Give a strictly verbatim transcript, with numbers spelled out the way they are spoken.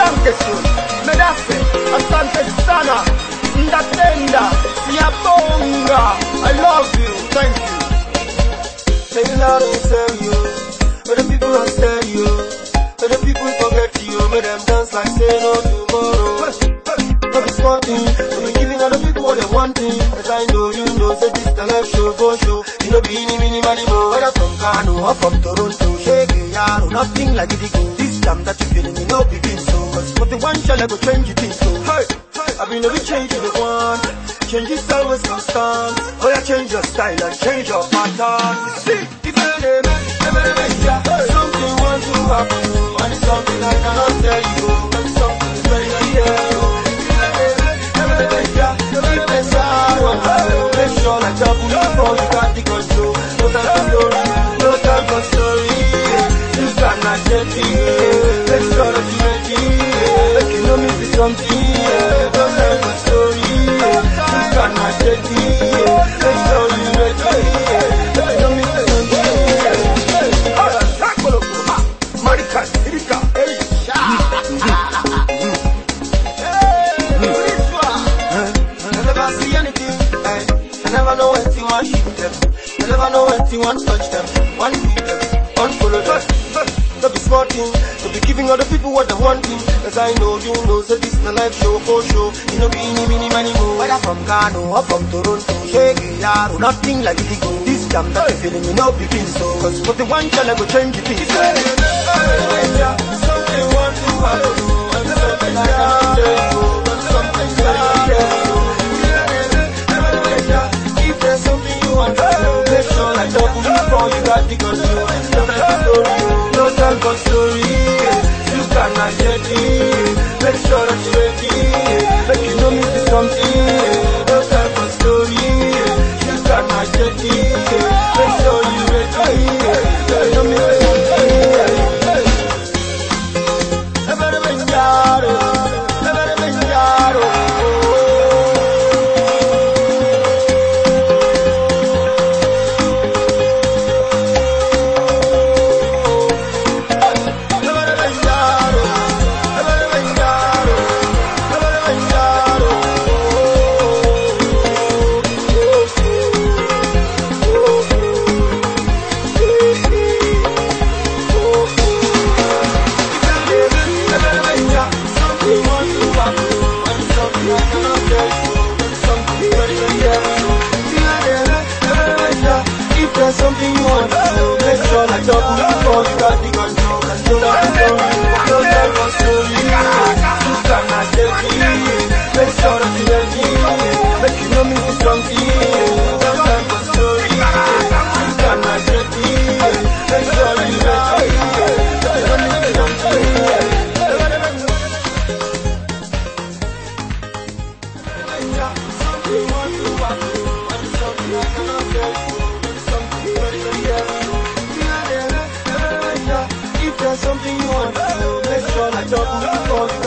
Dankeschön, Medasse, Asante Sana, Ndatenda, Siabonga. I love you, thank you. Say you loud and tell you, but the people are stereo, but the people forget you, but them dance like say no tomorrow. No be smarting, no be giving other people what they wanting. As I know you know, say this the life show for show. You know be any mini money more, whether from Kano or from Toronto, shake it, yaro, nothing like it go. This time that you feeling, you know be been so. Cause for the one shall I go change your thing so. Hey, I've been every change you the one. Change is always constant. Oh yeah, change your style and change your pattern. See, if you name it, never make ya. Something wants to happen, and it's something I cannot tell you. But it's something is very real. Make sure like a bully before you got the control. No time for story, no time for story. You cannot get it. Make sure that you ready. Make you know me see something. No time for story. You cannot get it. Make sure you ready. Make you know me see something. Marika, Erika, Elisha. I never know when to want shoot them. I never know when to want touch them. One feed them, one follow them. Don't be smarting, don't be giving other people what they wanting. Cause I know you know, so this is the life show for show. You know be any mini money more. Whether from Kano or from Toronto, shake it, yaro, nothing like it go. This jam that you feeling, you know be feeling so. Cause for the one shall I go change the thing. Something want to happen, and something I can't tell you. Something I can't tell you. If there's something you want to do, make sure like double before you got the control. No time for story, no time for story. You cannot get it. Make sure that you're ready. Make you know me see something. No time for story. You cannot get it. Make sure you're ready. Make you know me see something. Never been yaro, never been yaro. Something you want to do, make sure like double before you got the control. Cause no time for story, no time for story. You cannot get it. Make sure that you're ready. Make you know me see something. No time for story. You cannot get it. Make sure that you're ready. Make you know me see something. Something you want to happen, and something I cannot tell you. If there's something you want to do, make sure like double before you